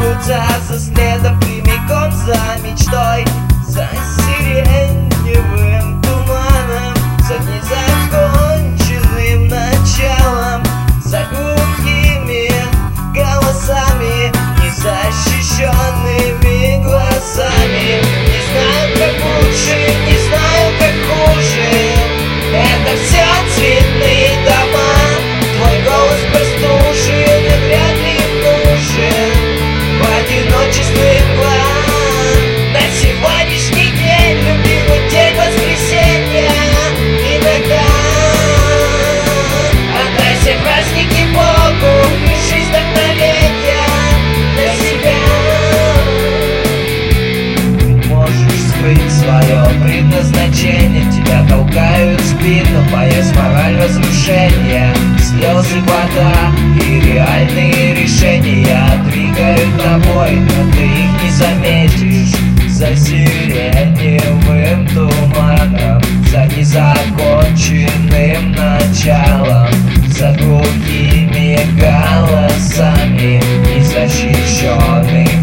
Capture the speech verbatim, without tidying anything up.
движутся за следом прямиком за мечтой, за сиреневым туманом, за незаконченным началом, за глухими голосами, незащищенными глазами. Не знаю, как лучше, не знаю, как хуже. Это все цветные дома. Твой голос простужен и вряд ли нужен в одиночестве мгла. На сегодняшний день, любимый день воскресенья, иногда отдай все праздники Богу, лишись вдохновения для себя. Ты можешь скрыть свое предназначение, тебя толкают в спину, поесть мораль разрушения. Слезы, вода и реальные решения двигают тобой, но ты их не заметишь. За сиреневым туманом, за незаконченным началом, за глухими голосами, незащищенным